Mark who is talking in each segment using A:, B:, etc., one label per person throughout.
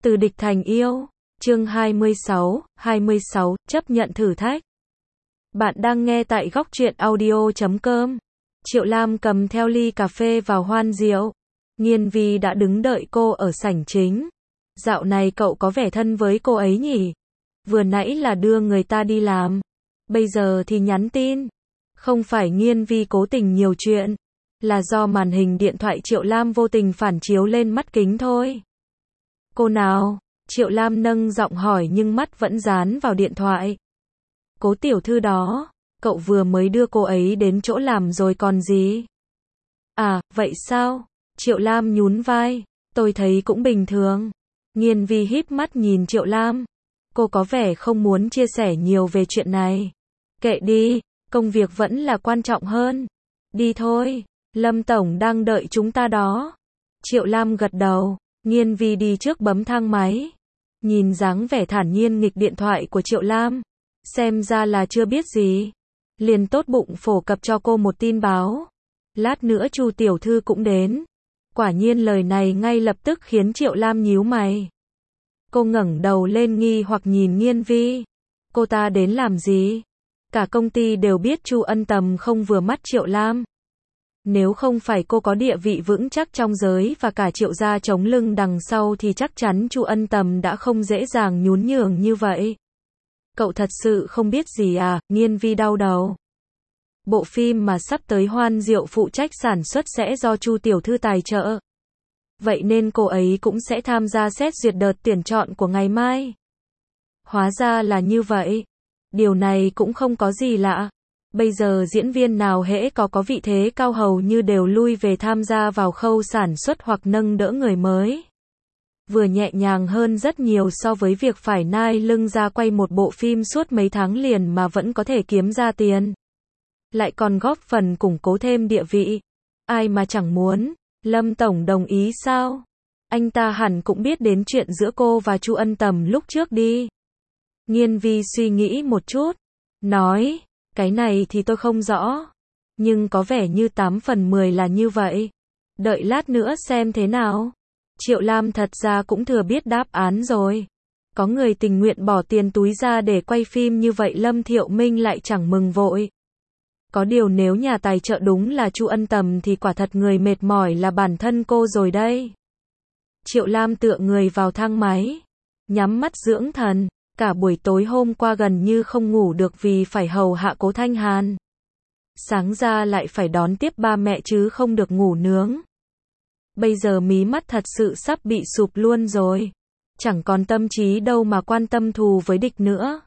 A: Từ địch thành yêu. Chương 26, chấp nhận thử thách. Bạn đang nghe tại góc truyện audio.com. Triệu Lam cầm theo ly cà phê vào hoan rượu. Nghiên Vi đã đứng đợi cô ở sảnh chính. Dạo này cậu có vẻ thân với cô ấy nhỉ? Vừa nãy là đưa người ta đi làm. Bây giờ thì nhắn tin. Không phải Nghiên Vi cố tình nhiều chuyện. Là do màn hình điện thoại Triệu Lam vô tình phản chiếu lên mắt kính thôi. Cô nào? Triệu Lam nâng giọng hỏi nhưng mắt vẫn dán vào điện thoại. Cố tiểu thư đó, cậu vừa mới đưa cô ấy đến chỗ làm rồi còn gì? À, vậy sao? Triệu Lam nhún vai, tôi thấy cũng bình thường. Nghiên Vi híp mắt nhìn Triệu Lam. Cô có vẻ không muốn chia sẻ nhiều về chuyện này. Kệ đi, công việc vẫn là quan trọng hơn. Đi thôi, Lâm Tổng đang đợi chúng ta đó. Triệu Lam gật đầu, Nghiên Vi đi trước bấm thang máy. Nhìn dáng vẻ thản nhiên nghịch điện thoại của Triệu Lam, xem ra là chưa biết gì. Liền tốt bụng phổ cập cho cô một tin báo. Lát nữa Chu tiểu thư cũng đến. Quả nhiên lời này ngay lập tức khiến Triệu Lam nhíu mày. Cô ngẩng đầu lên nghi hoặc nhìn Nghiên Vi. Cô ta đến làm gì? Cả công ty đều biết Chu Ân Tầm không vừa mắt Triệu Lam. Nếu không phải cô có địa vị vững chắc trong giới và cả Triệu gia chống lưng đằng sau thì chắc chắn Chu Ân Tầm đã không dễ dàng nhún nhường như vậy. Cậu thật sự không biết gì à? Nghiên Vi đau đầu. Bộ phim mà sắp tới Hoan Diệu phụ trách sản xuất sẽ do Chu tiểu thư tài trợ. Vậy nên cô ấy cũng sẽ tham gia xét duyệt đợt tuyển chọn của ngày mai. Hóa ra là như vậy. Điều này cũng không có gì lạ. Bây giờ diễn viên nào hễ có vị thế cao hầu như đều lui về tham gia vào khâu sản xuất hoặc nâng đỡ người mới. Vừa nhẹ nhàng hơn rất nhiều so với việc phải nai lưng ra quay một bộ phim suốt mấy tháng liền mà vẫn có thể kiếm ra tiền. Lại còn góp phần củng cố thêm địa vị. Ai mà chẳng muốn. Lâm Tổng đồng ý sao? Anh ta hẳn cũng biết đến chuyện giữa cô và Chu Ân Tầm lúc trước đi. Nghiên Vi suy nghĩ một chút. Nói. Cái này thì tôi không rõ. Nhưng có vẻ như 8 phần 10 là như vậy. Đợi lát nữa xem thế nào. Triệu Lam thật ra cũng thừa biết đáp án rồi. Có người tình nguyện bỏ tiền túi ra để quay phim như vậy Lâm Thiệu Minh lại chẳng mừng vội. Có điều nếu nhà tài trợ đúng là Chu Ân Tầm thì quả thật người mệt mỏi là bản thân cô rồi đây. Triệu Lam tựa người vào thang máy. Nhắm mắt dưỡng thần. Cả buổi tối hôm qua gần như không ngủ được vì phải hầu hạ Cố Thanh Hàn. Sáng ra lại phải đón tiếp ba mẹ chứ không được ngủ nướng. Bây giờ mí mắt thật sự sắp bị sụp luôn rồi. Chẳng còn tâm trí đâu mà quan tâm thù với địch nữa.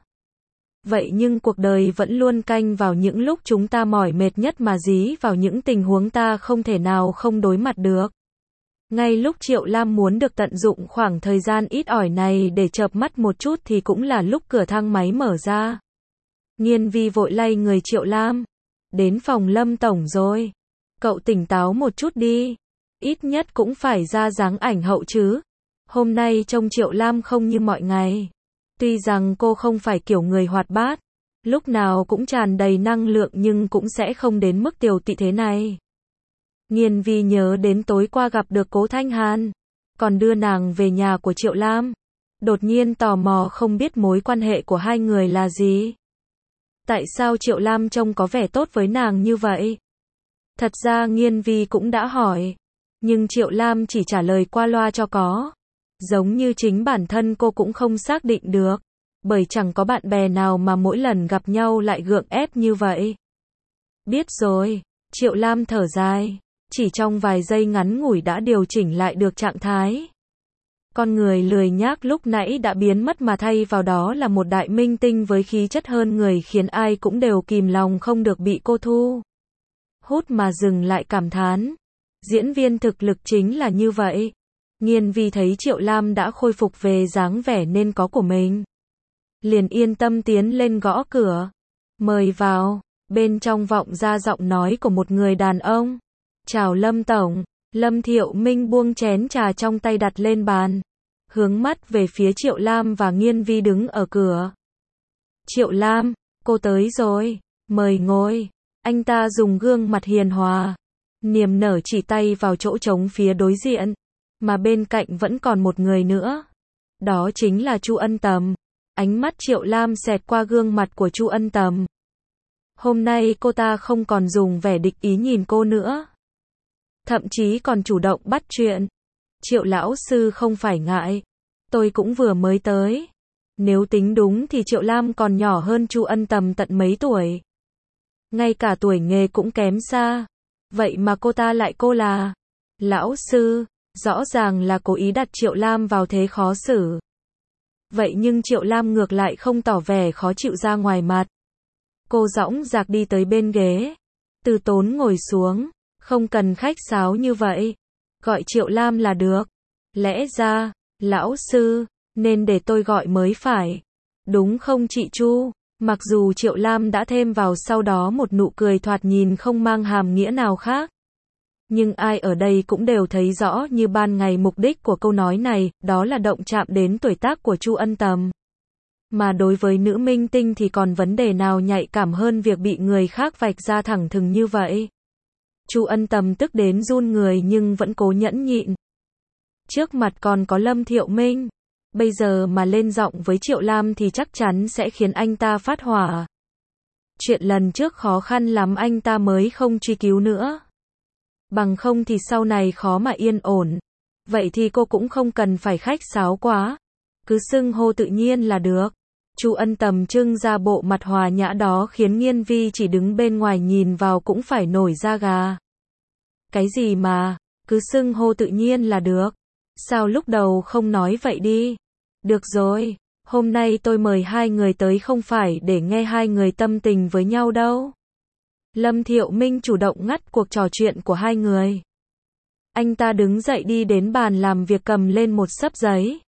A: Vậy nhưng cuộc đời vẫn luôn canh vào những lúc chúng ta mỏi mệt nhất mà dí vào những tình huống ta không thể nào không đối mặt được. Ngay lúc Triệu Lam muốn được tận dụng khoảng thời gian ít ỏi này để chợp mắt một chút thì cũng là lúc cửa thang máy mở ra. Nghiên Vi vội lay người Triệu Lam. Đến phòng Lâm Tổng rồi. Cậu tỉnh táo một chút đi. Ít nhất cũng phải ra dáng ảnh hậu chứ. Hôm nay trông Triệu Lam không như mọi ngày. Tuy rằng cô không phải kiểu người hoạt bát, lúc nào cũng tràn đầy năng lượng nhưng cũng sẽ không đến mức tiều tụy thế này. Nghiên Vi nhớ đến tối qua gặp được Cố Thanh Hàn, còn đưa nàng về nhà của Triệu Lam. Đột nhiên tò mò không biết mối quan hệ của hai người là gì. Tại sao Triệu Lam trông có vẻ tốt với nàng như vậy? Thật ra Nghiên Vi cũng đã hỏi, nhưng Triệu Lam chỉ trả lời qua loa cho có. Giống như chính bản thân cô cũng không xác định được, bởi chẳng có bạn bè nào mà mỗi lần gặp nhau lại gượng ép như vậy. Biết rồi, Triệu Lam thở dài. Chỉ trong vài giây ngắn ngủi đã điều chỉnh lại được trạng thái. Con người lười nhác lúc nãy đã biến mất mà thay vào đó là một đại minh tinh với khí chất hơn người khiến ai cũng đều kìm lòng không được bị cô thu hút mà dừng lại cảm thán. Diễn viên thực lực chính là như vậy. Nghiên Vi thấy Triệu Lam đã khôi phục về dáng vẻ nên có của mình. Liền yên tâm tiến lên gõ cửa. Mời vào. Bên trong vọng ra giọng nói của một người đàn ông. Chào Lâm Tổng. Lâm Thiệu Minh buông chén trà trong tay đặt lên bàn. Hướng mắt về phía Triệu Lam và Nghiên Vi đứng ở cửa. Triệu Lam, cô tới rồi. Mời ngồi. Anh ta dùng gương mặt hiền hòa. Niềm nở chỉ tay vào chỗ trống phía đối diện. Mà bên cạnh vẫn còn một người nữa. Đó chính là Chu Ân Tầm. Ánh mắt Triệu Lam xẹt qua gương mặt của Chu Ân Tầm. Hôm nay cô ta không còn dùng vẻ địch ý nhìn cô nữa. Thậm chí còn chủ động bắt chuyện. Triệu lão sư không phải ngại. Tôi cũng vừa mới tới. Nếu tính đúng thì Triệu Lam còn nhỏ hơn Chu Ân Tầm tận mấy tuổi. Ngay cả tuổi nghề cũng kém xa. Vậy mà cô ta lại cô là lão sư. Rõ ràng là cố ý đặt Triệu Lam vào thế khó xử. Vậy nhưng Triệu Lam ngược lại không tỏ vẻ khó chịu ra ngoài mặt. Cô dõng dạc đi tới bên ghế. Từ Tốn ngồi xuống. Không cần khách sáo như vậy. Gọi Triệu Lam là được. Lẽ ra, lão sư, nên để tôi gọi mới phải. Đúng không chị Chu? Mặc dù Triệu Lam đã thêm vào sau đó một nụ cười thoạt nhìn không mang hàm nghĩa nào khác. Nhưng ai ở đây cũng đều thấy rõ như ban ngày mục đích của câu nói này, đó là động chạm đến tuổi tác của Chu Ân Tầm. Mà đối với nữ minh tinh thì còn vấn đề nào nhạy cảm hơn việc bị người khác vạch ra thẳng thừng như vậy. Chu Ân Tầm tức đến run người nhưng vẫn cố nhẫn nhịn. Trước mặt còn có Lâm Thiệu Minh. Bây giờ mà lên giọng với Triệu Lam thì chắc chắn sẽ khiến anh ta phát hỏa. Chuyện lần trước khó khăn lắm anh ta mới không truy cứu nữa. Bằng không thì sau này khó mà yên ổn. Vậy thì cô cũng không cần phải khách sáo quá. Cứ xưng hô tự nhiên là được. Chu Ân Tầm trưng ra bộ mặt hòa nhã đó khiến Nghiên Vi chỉ đứng bên ngoài nhìn vào cũng phải nổi da gà. Cái gì mà, cứ xưng hô tự nhiên là được. Sao lúc đầu không nói vậy đi? Được rồi, hôm nay tôi mời hai người tới không phải để nghe hai người tâm tình với nhau đâu. Lâm Thiệu Minh chủ động ngắt cuộc trò chuyện của hai người. Anh ta đứng dậy đi đến bàn làm việc cầm lên một xấp giấy.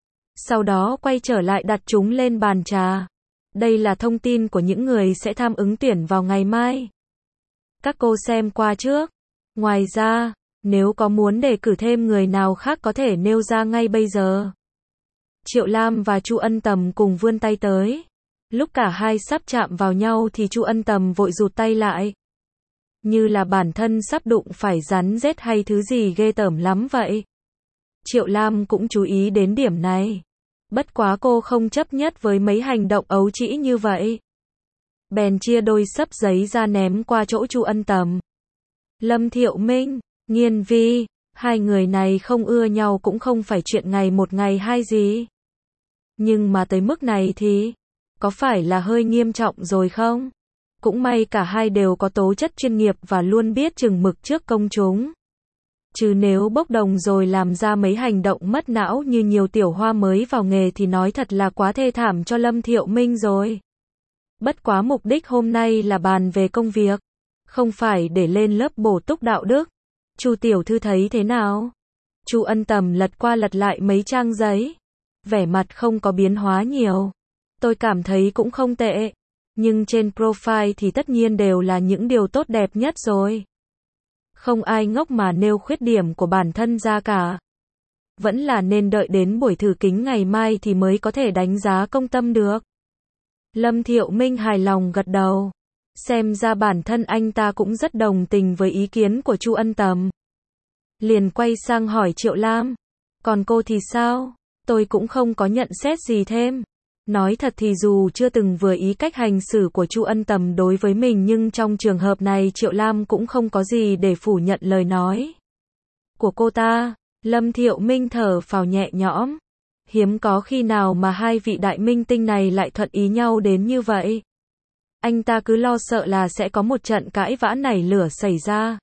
A: Sau đó quay trở lại đặt chúng lên bàn trà. Đây là thông tin của những người sẽ tham ứng tuyển vào ngày mai. Các cô xem qua trước. Ngoài ra, nếu có muốn đề cử thêm người nào khác có thể nêu ra ngay bây giờ. Triệu Lam và Chu Ân Tầm cùng vươn tay tới. Lúc cả hai sắp chạm vào nhau thì Chu Ân Tầm vội rụt tay lại. Như là bản thân sắp đụng phải rắn rết hay thứ gì ghê tởm lắm vậy. Triệu Lam cũng chú ý đến điểm này. Bất quá cô không chấp nhất với mấy hành động ấu trĩ như vậy. Bèn chia đôi xấp giấy ra ném qua chỗ Chu Ân Tầm. Lâm Thiệu Minh, Nghiên Vi, hai người này không ưa nhau cũng không phải chuyện ngày một ngày hai gì. Nhưng mà tới mức này thì, có phải là hơi nghiêm trọng rồi không? Cũng may cả hai đều có tố chất chuyên nghiệp và luôn biết chừng mực trước công chúng. Chứ nếu bốc đồng rồi làm ra mấy hành động mất não như nhiều tiểu hoa mới vào nghề thì nói thật là quá thê thảm cho Lâm Thiệu Minh rồi. Bất quá mục đích hôm nay là bàn về công việc, không phải để lên lớp bổ túc đạo đức. Chu tiểu thư thấy thế nào? Chu Ân Tầm lật qua lật lại mấy trang giấy, vẻ mặt không có biến hóa nhiều. Tôi cảm thấy cũng không tệ, nhưng trên profile thì tất nhiên đều là những điều tốt đẹp nhất rồi. Không ai ngốc mà nêu khuyết điểm của bản thân ra cả. Vẫn là nên đợi đến buổi thử kính ngày mai thì mới có thể đánh giá công tâm được. Lâm Thiệu Minh hài lòng gật đầu. Xem ra bản thân anh ta cũng rất đồng tình với ý kiến của Chu Ân Tầm. Liền quay sang hỏi Triệu Lam. Còn cô thì sao? Tôi cũng không có nhận xét gì thêm. Nói thật thì dù chưa từng vừa ý cách hành xử của Chu Ân Tầm đối với mình nhưng trong trường hợp này Triệu Lam cũng không có gì để phủ nhận lời nói của cô ta. Lâm Thiệu Minh thở phào nhẹ nhõm. Hiếm có khi nào mà hai vị đại minh tinh này lại thuận ý nhau đến như vậy. Anh ta cứ lo sợ là sẽ có một trận cãi vã nảy lửa xảy ra.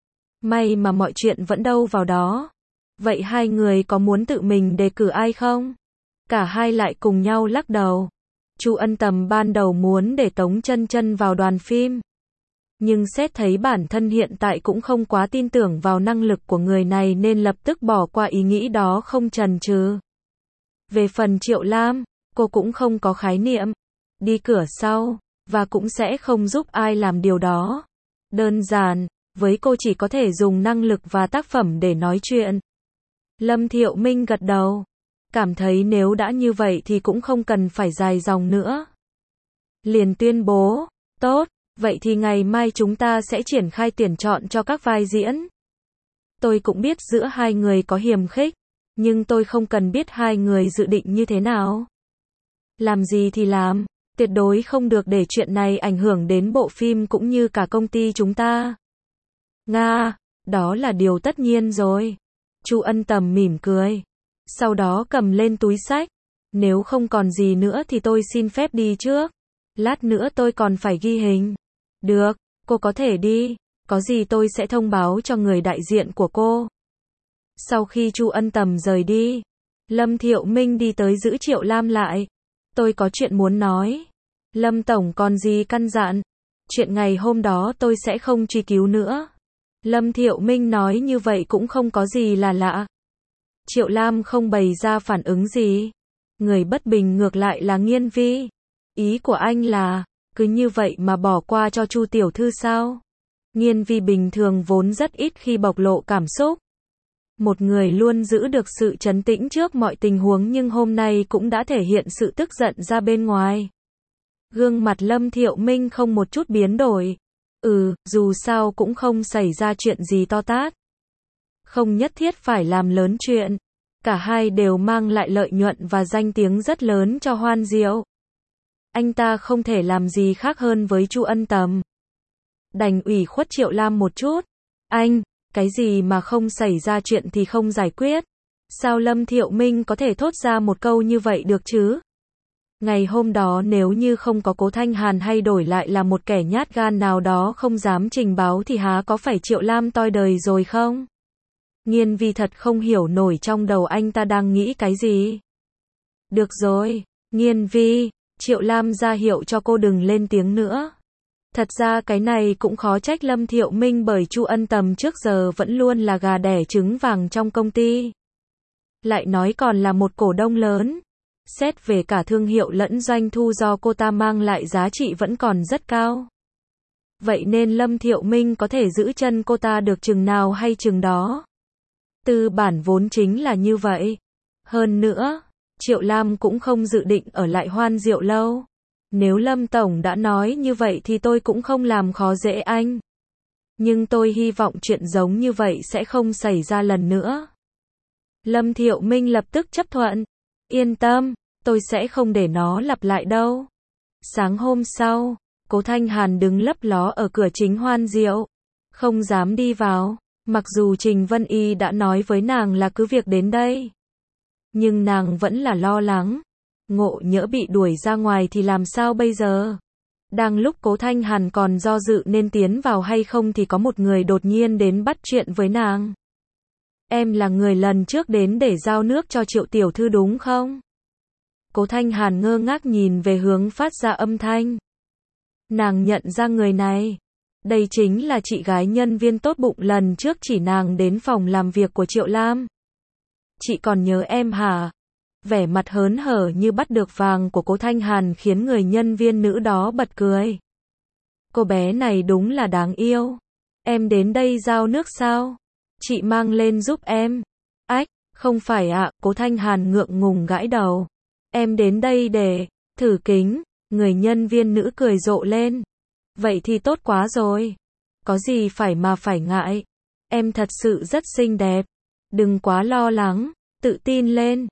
A: May mà mọi chuyện vẫn đâu vào đó. Vậy hai người có muốn tự mình đề cử ai không? Cả hai lại cùng nhau lắc đầu. Chu Ân Tầm ban đầu muốn để Tống Chân Chân vào đoàn phim. Nhưng xét thấy bản thân hiện tại cũng không quá tin tưởng vào năng lực của người này nên lập tức bỏ qua ý nghĩ đó không chần chừ. Về phần Triệu Lam, cô cũng không có khái niệm. Đi cửa sau, và cũng sẽ không giúp ai làm điều đó. Đơn giản, với cô chỉ có thể dùng năng lực và tác phẩm để nói chuyện. Lâm Thiệu Minh gật đầu. Cảm thấy nếu đã như vậy thì cũng không cần phải dài dòng nữa. Liền tuyên bố, tốt, vậy thì ngày mai chúng ta sẽ triển khai tuyển chọn cho các vai diễn. Tôi cũng biết giữa hai người có hiềm khích, Nhưng tôi không cần biết hai người dự định như thế nào. Làm gì thì làm, tuyệt đối không được để chuyện này ảnh hưởng đến bộ phim cũng như cả công ty chúng ta. Nga, đó là điều tất nhiên rồi. Chu Ân Tầm mỉm cười. Sau đó cầm lên túi xách. Nếu không còn gì nữa thì tôi xin phép đi trước. Lát nữa tôi còn phải ghi hình. Được, cô có thể đi. Có gì tôi sẽ thông báo cho người đại diện của cô. Sau khi Chu Ân Tầm rời đi, Lâm Thiệu Minh đi tới giữ Triệu Lam lại. Tôi có chuyện muốn nói. Lâm Tổng còn gì căn dặn? Chuyện ngày hôm đó tôi sẽ không truy cứu nữa. Lâm Thiệu Minh nói như vậy cũng không có gì là lạ. Triệu Lam không bày ra phản ứng gì. Người bất bình ngược lại là Nghiên Vi. Ý của anh là, cứ như vậy mà bỏ qua cho Chu tiểu thư sao? Nghiên Vi bình thường vốn rất ít khi bộc lộ cảm xúc. Một người luôn giữ được sự trấn tĩnh trước mọi tình huống nhưng hôm nay cũng đã thể hiện sự tức giận ra bên ngoài. Gương mặt Lâm Thiệu Minh không một chút biến đổi. Dù sao cũng không xảy ra chuyện gì to tát. Không nhất thiết phải làm lớn chuyện. Cả hai đều mang lại lợi nhuận và danh tiếng rất lớn cho Hoan Diệu. Anh ta không thể làm gì khác hơn với Chu Ân Tầm. Đành ủy khuất Triệu Lam một chút. Anh, cái gì mà không xảy ra chuyện thì không giải quyết? Sao Lâm Thiệu Minh có thể thốt ra một câu như vậy được chứ? Ngày hôm đó nếu như không có Cố Thanh Hàn hay đổi lại là một kẻ nhát gan nào đó không dám trình báo thì há có phải Triệu Lam toi đời rồi không? Nghiên Vi thật không hiểu nổi trong đầu anh ta đang nghĩ cái gì. Được rồi, Nghiên Vi, Triệu Lam ra hiệu cho cô đừng lên tiếng nữa. Thật ra cái này cũng khó trách Lâm Thiệu Minh bởi Chu Ân Tầm trước giờ vẫn luôn là gà đẻ trứng vàng trong công ty. Lại nói còn là một cổ đông lớn. Xét về cả thương hiệu lẫn doanh thu do cô ta mang lại giá trị vẫn còn rất cao. Vậy nên Lâm Thiệu Minh có thể giữ chân cô ta được chừng nào hay chừng đó. Tư bản vốn chính là như vậy. Hơn nữa, Triệu Lam cũng không dự định ở lại Hoan Diệu lâu. Nếu Lâm Tổng đã nói như vậy thì tôi cũng không làm khó dễ anh. Nhưng tôi hy vọng chuyện giống như vậy sẽ không xảy ra lần nữa. Lâm Thiệu Minh lập tức chấp thuận. Yên tâm, tôi sẽ không để nó lặp lại đâu. Sáng hôm sau, Cố Thanh Hàn đứng lấp ló ở cửa chính Hoan Diệu. Không dám đi vào. Mặc dù Trình Vân Y đã nói với nàng là cứ việc đến đây. Nhưng nàng vẫn là lo lắng. Ngộ nhỡ bị đuổi ra ngoài thì làm sao bây giờ? Đang lúc Cố Thanh Hàn còn do dự nên tiến vào hay không thì có một người đột nhiên đến bắt chuyện với nàng. Em là người lần trước đến để giao nước cho Triệu tiểu thư đúng không? Cố Thanh Hàn ngơ ngác nhìn về hướng phát ra âm thanh. Nàng nhận ra người này. Đây chính là chị gái nhân viên tốt bụng lần trước chỉ nàng đến phòng làm việc của Triệu Lam. Chị còn nhớ em hả? Vẻ mặt hớn hở như bắt được vàng của Cố Thanh Hàn khiến người nhân viên nữ đó bật cười. Cô bé này đúng là đáng yêu. Em đến đây giao nước sao? Chị mang lên giúp em. Ách, không phải ạ, Cố Thanh Hàn ngượng ngùng gãi đầu. Em đến đây để thử kính. Người nhân viên nữ cười rộ lên. Vậy thì tốt quá rồi. Có gì phải mà phải ngại. Em thật sự rất xinh đẹp. Đừng quá lo lắng. Tự tin lên.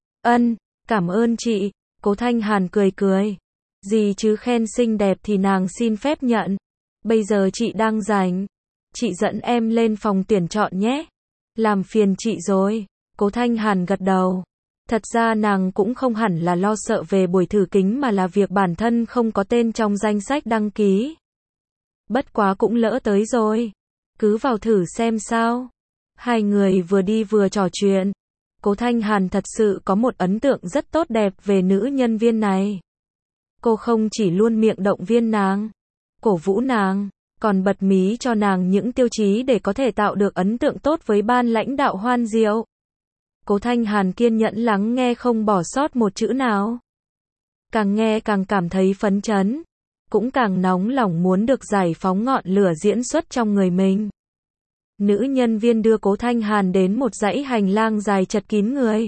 A: Cảm ơn chị. Cố Thanh Hàn cười cười. Gì chứ khen xinh đẹp thì nàng xin phép nhận. Bây giờ chị đang rảnh. Chị dẫn em lên phòng tuyển chọn nhé. Làm phiền chị rồi. Cố Thanh Hàn gật đầu. Thật ra nàng cũng không hẳn là lo sợ về buổi thử kính mà là việc bản thân không có tên trong danh sách đăng ký. Bất quá cũng lỡ tới rồi. Cứ vào thử xem sao. Hai người vừa đi vừa trò chuyện. Cố Thanh Hàn thật sự có một ấn tượng rất tốt đẹp về nữ nhân viên này. Cô không chỉ luôn miệng động viên nàng, cổ vũ nàng, còn bật mí cho nàng những tiêu chí để có thể tạo được ấn tượng tốt với ban lãnh đạo Hoan Diệu. Cố Thanh Hàn kiên nhẫn lắng nghe không bỏ sót một chữ nào. Càng nghe càng cảm thấy phấn chấn, cũng càng nóng lòng muốn được giải phóng ngọn lửa diễn xuất trong người mình. Nữ nhân viên đưa Cố Thanh Hàn đến một dãy hành lang dài chật kín người.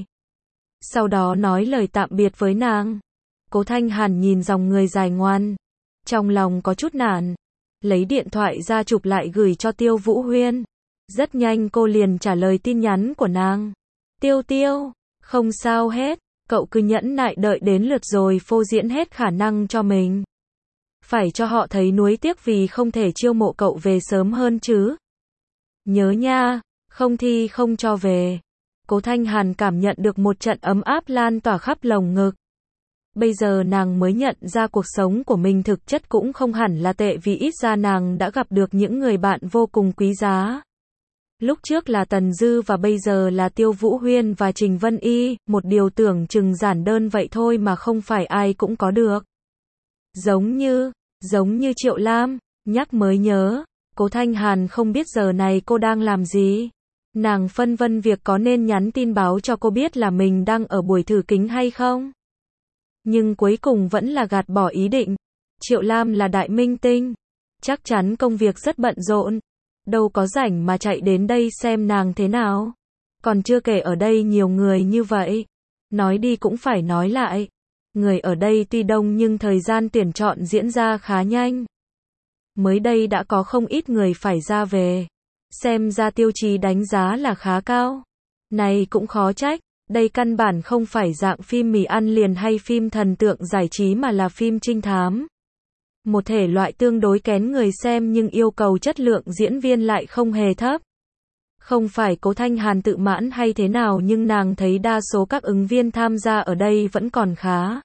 A: Sau đó nói lời tạm biệt với nàng. Cố Thanh Hàn nhìn dòng người dài ngoan. Trong lòng có chút nản. Lấy điện thoại ra chụp lại gửi cho Tiêu Vũ Huyên. Rất nhanh cô liền trả lời tin nhắn của nàng. Tiêu Tiêu, Không sao hết, cậu cứ nhẫn nại đợi đến lượt rồi phô diễn hết khả năng cho mình. Phải cho họ thấy nuối tiếc vì không thể chiêu mộ cậu về sớm hơn chứ. Nhớ nha, không thi không cho về. Cố Thanh Hàn cảm nhận được một trận ấm áp lan tỏa khắp lồng ngực. Bây giờ nàng mới nhận ra cuộc sống của mình thực chất cũng không hẳn là tệ vì ít ra nàng đã gặp được những người bạn vô cùng quý giá. Lúc trước là Tần Dư và bây giờ là Tiêu Vũ Huyên và Trình Vân Y, một điều tưởng chừng giản đơn vậy thôi mà không phải ai cũng có được. Giống như Triệu Lam, nhắc mới nhớ, Cố Thanh Hàn không biết giờ này cô đang làm gì. Nàng phân vân việc có nên nhắn tin báo cho cô biết là mình đang ở buổi thử kính hay không. Nhưng cuối cùng vẫn là gạt bỏ ý định. Triệu Lam là đại minh tinh, chắc chắn công việc rất bận rộn, đâu có rảnh mà chạy đến đây xem nàng thế nào. Còn chưa kể ở đây nhiều người như vậy. Nói đi cũng phải nói lại. Người ở đây tuy đông nhưng thời gian tuyển chọn diễn ra khá nhanh. Mới đây đã có không ít người phải ra về. Xem ra tiêu chí đánh giá là khá cao. Này cũng khó trách, đây căn bản không phải dạng phim mì ăn liền hay phim thần tượng giải trí mà là phim trinh thám. Một thể loại tương đối kén người xem nhưng yêu cầu chất lượng diễn viên lại không hề thấp. Không phải Cố Thanh Hàn tự mãn hay thế nào nhưng nàng thấy đa số các ứng viên tham gia ở đây vẫn còn khá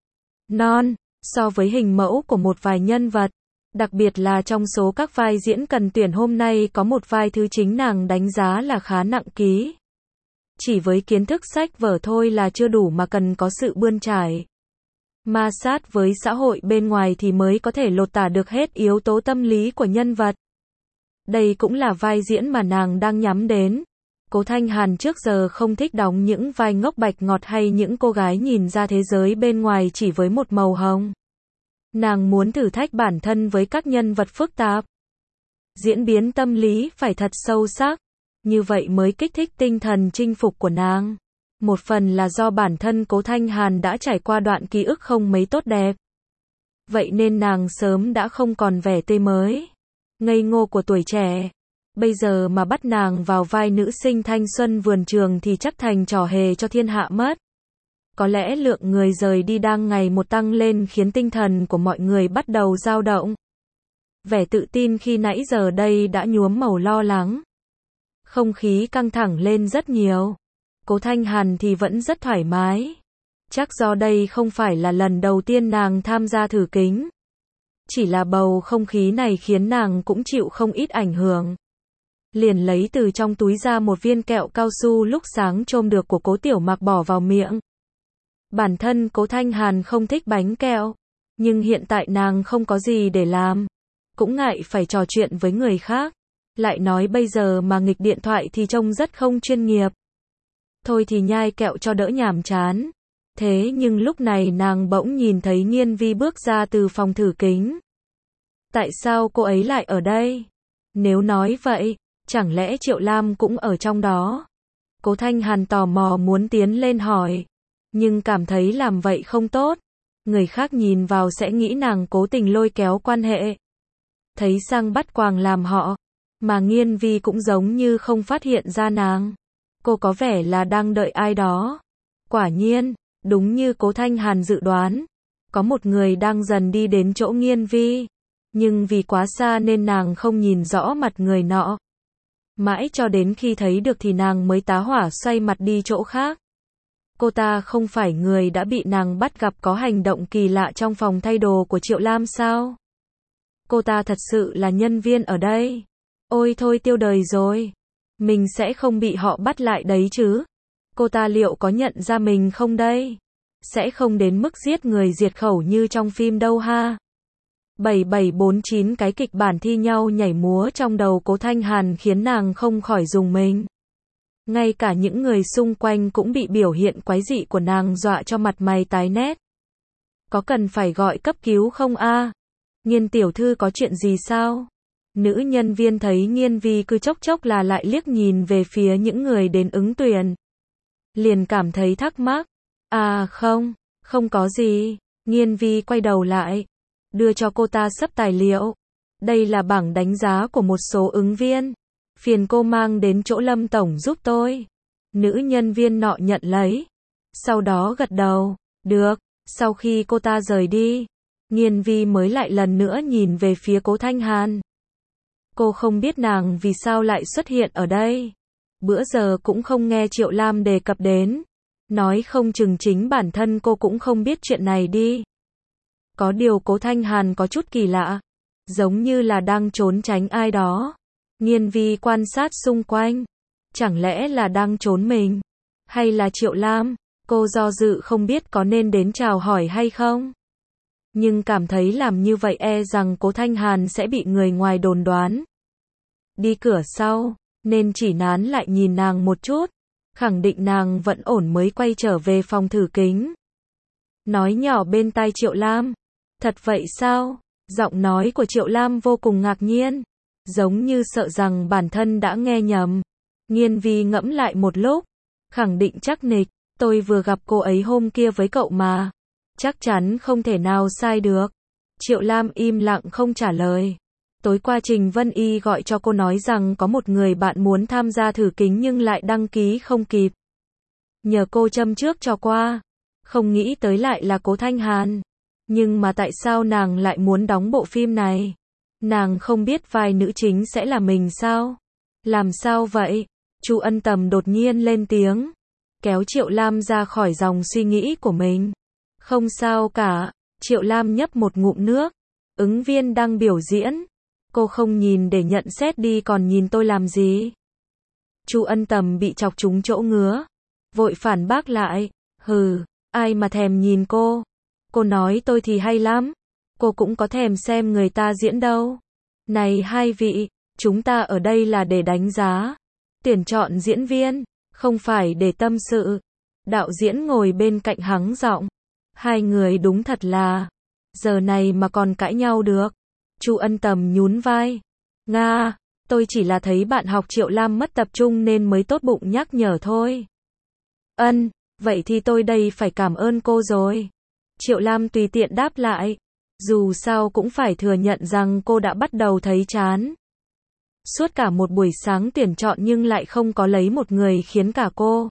A: non, so với hình mẫu của một vài nhân vật. Đặc biệt là trong số các vai diễn cần tuyển hôm nay có một vai thứ chính nàng đánh giá là khá nặng ký. Chỉ với kiến thức sách vở thôi là chưa đủ mà cần có sự bươn trải. Ma sát với xã hội bên ngoài thì mới có thể lột tả được hết yếu tố tâm lý của nhân vật. Đây cũng là vai diễn mà nàng đang nhắm đến. Cố Thanh Hàn trước giờ không thích đóng những vai ngốc bạch ngọt hay những cô gái nhìn ra thế giới bên ngoài chỉ với một màu hồng. Nàng muốn thử thách bản thân với các nhân vật phức tạp. Diễn biến tâm lý phải thật sâu sắc. Như vậy mới kích thích tinh thần chinh phục của nàng. Một phần là do bản thân Cố Thanh Hàn đã trải qua đoạn ký ức không mấy tốt đẹp. Vậy nên nàng sớm đã không còn vẻ tươi mới, ngây ngô của tuổi trẻ. Bây giờ mà bắt nàng vào vai nữ sinh thanh xuân vườn trường thì chắc thành trò hề cho thiên hạ mất. Có lẽ lượng người rời đi đang ngày một tăng lên khiến tinh thần của mọi người bắt đầu dao động. Vẻ tự tin khi nãy giờ đây đã nhuốm màu lo lắng. Không khí căng thẳng lên rất nhiều. Cố Thanh Hàn thì vẫn rất thoải mái. Chắc do đây không phải là lần đầu tiên nàng tham gia thử kính. Chỉ là bầu không khí này khiến nàng cũng chịu không ít ảnh hưởng. Liền lấy từ trong túi ra một viên kẹo cao su lúc sáng trôm được của Cố Tiểu Mặc bỏ vào miệng. Bản thân Cố Thanh Hàn không thích bánh kẹo. Nhưng hiện tại nàng không có gì để làm. Cũng ngại phải trò chuyện với người khác. Lại nói bây giờ mà nghịch điện thoại thì trông rất không chuyên nghiệp. Thôi thì nhai kẹo cho đỡ nhàm chán. Thế nhưng lúc này nàng bỗng nhìn thấy Nghiên Vi bước ra từ phòng thử kính. Tại sao cô ấy lại ở đây? Nếu nói vậy, chẳng lẽ Triệu Lam cũng ở trong đó? Cố Thanh Hàn tò mò muốn tiến lên hỏi. Nhưng cảm thấy làm vậy không tốt. Người khác nhìn vào sẽ nghĩ nàng cố tình lôi kéo quan hệ. Thấy sang bắt quàng làm họ. Mà Nghiên Vi cũng giống như không phát hiện ra nàng. Cô có vẻ là đang đợi ai đó. Quả nhiên, đúng như Cố Thanh Hàn dự đoán. Có một người đang dần đi đến chỗ Nghiên Vi. Nhưng vì quá xa nên nàng không nhìn rõ mặt người nọ. Mãi cho đến khi thấy được thì nàng mới tá hỏa xoay mặt đi chỗ khác. Cô ta không phải người đã bị nàng bắt gặp có hành động kỳ lạ trong phòng thay đồ của Triệu Lam sao? Cô ta thật sự là nhân viên ở đây. Ôi thôi tiêu đời rồi. Mình sẽ không bị họ bắt lại đấy chứ. Cô ta liệu có nhận ra mình không đây? Sẽ không đến mức giết người diệt khẩu như trong phim đâu ha. 7749 cái kịch bản thi nhau nhảy múa trong đầu Cố Thanh Hàn khiến nàng không khỏi rùng mình. Ngay cả những người xung quanh cũng bị biểu hiện quái dị của nàng dọa cho mặt mày tái nét. Có cần phải gọi cấp cứu không a? Nghiên tiểu thư có chuyện gì sao? Nữ nhân viên thấy Nghiên Vi cứ chốc chốc là lại liếc nhìn về phía những người đến ứng tuyển. Liền cảm thấy thắc mắc. À không có gì. Nghiên Vi quay đầu lại. Đưa cho cô ta xấp tài liệu. Đây là bảng đánh giá của một số ứng viên. Phiền cô mang đến chỗ Lâm Tổng giúp tôi. Nữ nhân viên nọ nhận lấy. sau đó gật đầu. Được. Sau khi cô ta rời đi, Nghiên Vi mới lại lần nữa nhìn về phía Cố Thanh Hàn. Cô không biết nàng vì sao lại xuất hiện ở đây. Bữa giờ cũng không nghe Triệu Lam đề cập đến. Nói không chừng chính bản thân cô cũng không biết chuyện này đi. Có điều Cố Thanh Hàn có chút kỳ lạ. Giống như là đang trốn tránh ai đó. Nghiên Vi quan sát xung quanh. Chẳng lẽ là đang trốn mình? Hay là Triệu Lam? Cô do dự không biết có nên đến chào hỏi hay không. Nhưng cảm thấy làm như vậy e rằng Cố Thanh Hàn sẽ bị người ngoài đồn đoán. Đi cửa sau, nên chỉ nán lại nhìn nàng một chút. Khẳng định nàng vẫn ổn mới quay trở về phòng thử kính. Nói nhỏ bên tai Triệu Lam. Thật vậy sao? Giọng nói của Triệu Lam vô cùng ngạc nhiên. Giống như sợ rằng bản thân đã nghe nhầm. Nghiên Vi ngẫm lại một lúc. Khẳng định chắc nịch. Tôi vừa gặp cô ấy hôm kia với cậu mà. Chắc chắn không thể nào sai được. Triệu Lam im lặng không trả lời. Tối qua Trình Vân Y gọi cho cô nói rằng có một người bạn muốn tham gia thử kính nhưng lại đăng ký không kịp. Nhờ cô châm trước cho qua. Không nghĩ tới lại là Cố Thanh Hàn. Nhưng mà tại sao nàng lại muốn đóng bộ phim này? Nàng không biết vai nữ chính sẽ là mình sao? Làm sao vậy? Chu Ân Tầm đột nhiên lên tiếng. Kéo Triệu Lam ra khỏi dòng suy nghĩ của mình. Không sao cả. Triệu Lam nhấp một ngụm nước. Ứng viên đang biểu diễn. Cô không nhìn để nhận xét đi còn nhìn tôi làm gì? Chu Ân Tầm bị chọc trúng chỗ ngứa. Vội phản bác lại. Hừ, ai mà thèm nhìn cô? Cô nói tôi thì hay lắm. Cô cũng có thèm xem người ta diễn đâu. Này hai vị, chúng ta ở đây là để đánh giá. Tuyển chọn diễn viên, không phải để tâm sự. Đạo diễn ngồi bên cạnh hắng giọng. Hai người đúng thật là, giờ này mà còn cãi nhau được. Chu Ân Tầm nhún vai. Nga, tôi chỉ là thấy bạn học Triệu Lam mất tập trung nên mới tốt bụng nhắc nhở thôi. Ân, vậy thì tôi đây phải cảm ơn cô rồi. Triệu Lam tùy tiện đáp lại. Dù sao cũng phải thừa nhận rằng cô đã bắt đầu thấy chán. Suốt cả một buổi sáng tuyển chọn nhưng lại không có lấy một người khiến cả cô,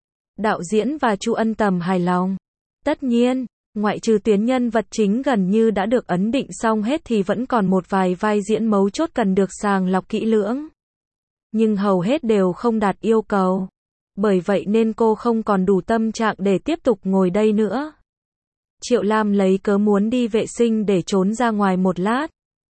A: đạo diễn và Chu Ân Tầm hài lòng. Tất nhiên, ngoại trừ tuyến nhân vật chính gần như đã được ấn định xong hết thì vẫn còn một vài vai diễn mấu chốt cần được sàng lọc kỹ lưỡng. Nhưng hầu hết đều không đạt yêu cầu. Bởi vậy nên cô không còn đủ tâm trạng để tiếp tục ngồi đây nữa. Triệu Lam lấy cớ muốn đi vệ sinh để trốn ra ngoài một lát.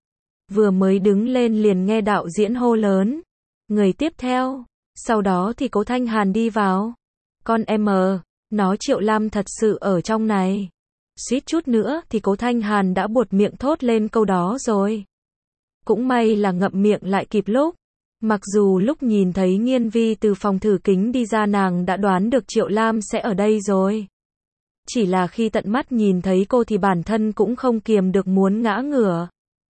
A: Vừa mới đứng lên liền nghe đạo diễn hô lớn. Người tiếp theo. Sau đó thì Cố Thanh Hàn đi vào. Con em nó Triệu Lam thật sự ở trong này. Suýt chút nữa thì Cố Thanh Hàn đã buột miệng thốt lên câu đó rồi. Cũng may là ngậm miệng lại kịp lúc. Mặc dù lúc nhìn thấy Nghiên Vi từ phòng thử kính đi ra nàng đã đoán được Triệu Lam sẽ ở đây rồi. Chỉ là khi tận mắt nhìn thấy cô thì bản thân cũng không kiềm được muốn ngã ngửa.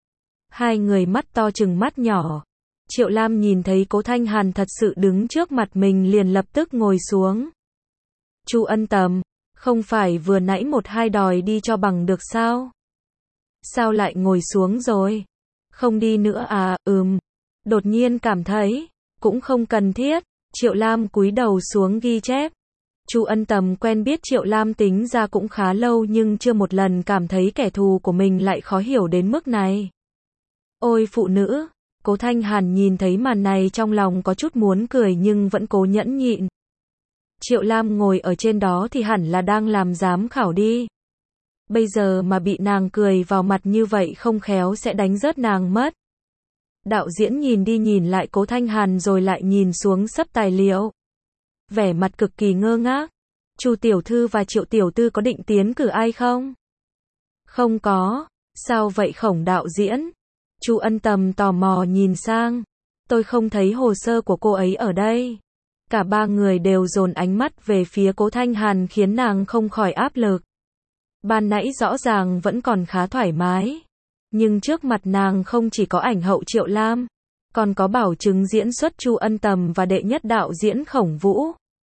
A: Hai người mắt to chừng mắt nhỏ. Triệu Lam nhìn thấy Cố Thanh Hàn thật sự đứng trước mặt mình liền lập tức ngồi xuống. Chu Ân Tầm, không phải vừa nãy một hai đòi đi cho bằng được sao? Sao lại ngồi xuống rồi? Không đi nữa à? Đột nhiên cảm thấy, cũng không cần thiết. Triệu Lam cúi đầu xuống ghi chép. Chu Ân Tầm quen biết Triệu Lam tính ra cũng khá lâu nhưng chưa một lần cảm thấy kẻ thù của mình lại khó hiểu đến mức này. Ôi phụ nữ, Cố Thanh Hàn nhìn thấy màn này trong lòng có chút muốn cười nhưng vẫn cố nhẫn nhịn. Triệu Lam ngồi ở trên đó thì hẳn là đang làm giám khảo đi. Bây giờ mà bị nàng cười vào mặt như vậy không khéo sẽ đánh rớt nàng mất. Đạo diễn nhìn đi nhìn lại Cố Thanh Hàn rồi lại nhìn xuống sấp tài liệu. Vẻ mặt cực kỳ ngơ ngác. Chu tiểu thư và Triệu tiểu thư có định tiến cử ai không? Không có. Sao vậy Khổng đạo diễn? Chu Ân Tầm tò mò nhìn sang. Tôi không thấy hồ sơ của cô ấy ở đây. Cả ba người đều dồn ánh mắt về phía Cố Thanh Hàn khiến nàng không khỏi áp lực. Ban nãy rõ ràng vẫn còn khá thoải mái. Nhưng trước mặt nàng không chỉ có ảnh hậu Triệu Lam, còn có bảo chứng diễn xuất Chu Ân Tầm và đệ nhất đạo diễn Khổng Vũ.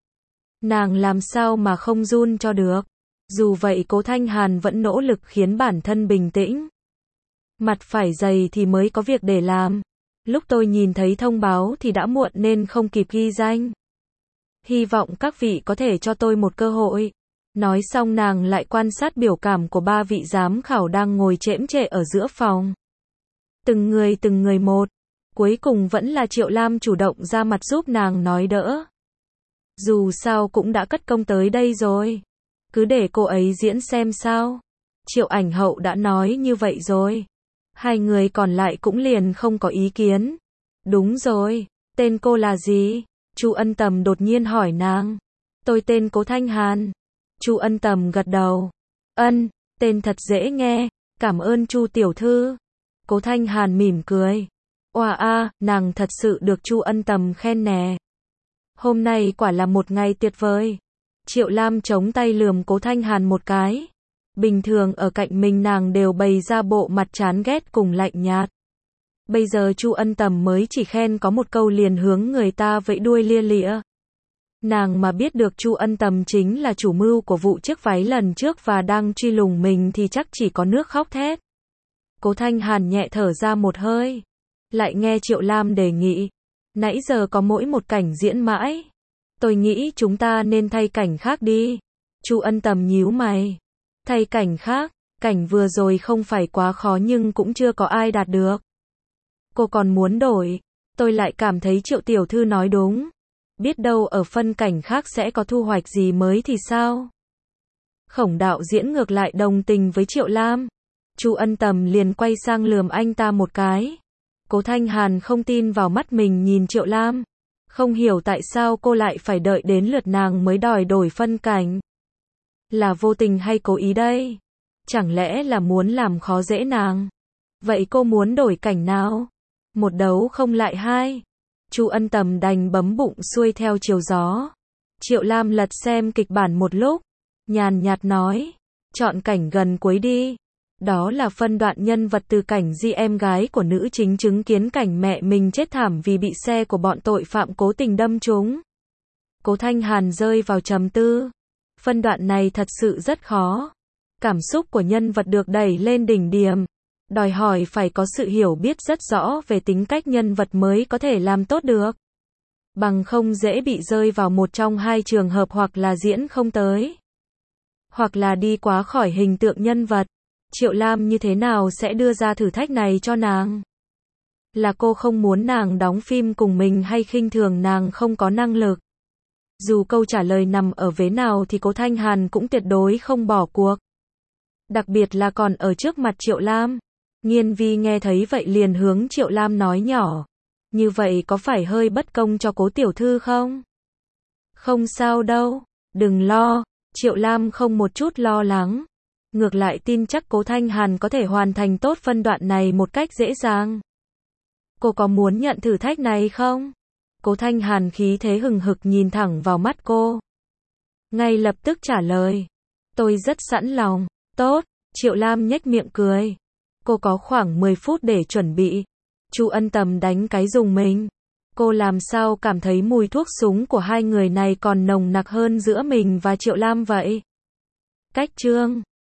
A: Nàng làm sao mà không run cho được. Dù vậy Cố Thanh Hàn vẫn nỗ lực khiến bản thân bình tĩnh. Mặt phải dày thì mới có việc để làm. Lúc tôi nhìn thấy thông báo thì đã muộn nên không kịp ghi danh. Hy vọng các vị có thể cho tôi một cơ hội. Nói xong nàng lại quan sát biểu cảm của ba vị giám khảo đang ngồi chễm chệ ở giữa phòng. Từng người một. Cuối cùng vẫn là Triệu Lam chủ động ra mặt giúp nàng nói đỡ. Dù sao cũng đã cất công tới đây rồi. Cứ để cô ấy diễn xem sao. Triệu Ảnh Hậu đã nói như vậy rồi. Hai người còn lại cũng liền không có ý kiến. Đúng rồi, tên cô là gì? Chu Ân Tầm đột nhiên hỏi nàng. Tôi tên Cố Thanh Hàn. Chu Ân Tầm gật đầu. Tên thật dễ nghe, cảm ơn Chu tiểu thư. Cố Thanh Hàn mỉm cười. Oà a, nàng thật sự được Chu Ân Tầm khen nè. Hôm nay quả là một ngày tuyệt vời. Triệu Lam chống tay lườm Cố Thanh Hàn một cái. Bình thường ở cạnh mình nàng đều bày ra bộ mặt chán ghét cùng lạnh nhạt. Bây giờ Chu Ân Tầm mới chỉ khen có một câu liền hướng người ta vẫy đuôi lia lịa. Nàng mà biết được Chu Ân Tầm chính là chủ mưu của vụ chiếc váy lần trước và đang truy lùng mình thì chắc chỉ có nước khóc thét. Cố Thanh Hàn nhẹ thở ra một hơi. Lại nghe Triệu Lam đề nghị. Nãy giờ có mỗi một cảnh diễn mãi. Tôi nghĩ chúng ta nên thay cảnh khác đi. Chu Ân Tầm nhíu mày. Thay cảnh khác, cảnh vừa rồi không phải quá khó nhưng cũng chưa có ai đạt được. Cô còn muốn đổi. Tôi lại cảm thấy Triệu tiểu thư nói đúng. Biết đâu ở phân cảnh khác sẽ có thu hoạch gì mới thì sao? Khổng đạo diễn ngược lại đồng tình với Triệu Lam. Chu Ân Tầm liền quay sang lườm anh ta một cái. Cố Thanh Hàn không tin vào mắt mình nhìn Triệu Lam. Không hiểu tại sao cô lại phải đợi đến lượt nàng mới đòi đổi phân cảnh. Là vô tình hay cố ý đây? Chẳng lẽ là muốn làm khó dễ nàng? Vậy cô muốn đổi cảnh nào? Một đấu không lại hai. Chu Ân Tầm đành bấm bụng xuôi theo chiều gió. Triệu Lam lật xem kịch bản một lúc. Nhàn nhạt nói. Chọn cảnh gần cuối đi. Đó là phân đoạn nhân vật từ cảnh Di em gái của nữ chính chứng kiến cảnh mẹ mình chết thảm vì bị xe của bọn tội phạm cố tình đâm trúng. Cố Thanh Hàn rơi vào trầm tư. Phân đoạn này thật sự rất khó. Cảm xúc của nhân vật được đẩy lên đỉnh điểm. Đòi hỏi phải có sự hiểu biết rất rõ về tính cách nhân vật mới có thể làm tốt được. Bằng không dễ bị rơi vào một trong hai trường hợp hoặc là diễn không tới. Hoặc là đi quá khỏi hình tượng nhân vật. Triệu Lam như thế nào sẽ đưa ra thử thách này cho nàng? Là cô không muốn nàng đóng phim cùng mình hay khinh thường nàng không có năng lực? Dù câu trả lời nằm ở vế nào thì Cố Thanh Hàn cũng tuyệt đối không bỏ cuộc. Đặc biệt là còn ở trước mặt Triệu Lam. Nghiên Vi nghe thấy vậy liền hướng Triệu Lam nói nhỏ. Như vậy có phải hơi bất công cho Cố tiểu thư không? Không sao đâu, đừng lo. Triệu Lam không một chút lo lắng. Ngược lại tin chắc Cố Thanh Hàn có thể hoàn thành tốt phân đoạn này một cách dễ dàng. Cô có muốn nhận thử thách này không? Cố Thanh Hàn khí thế hừng hực nhìn thẳng vào mắt cô. Ngay lập tức trả lời. Tôi rất sẵn lòng. Tốt, Triệu Lam nhếch miệng cười. Cô có khoảng 10 phút để chuẩn bị. Chu Ân Tầm đánh cái rùng mình. Cô làm sao cảm thấy mùi thuốc súng của hai người này còn nồng nặc hơn giữa mình và Triệu Lam vậy? Cách chương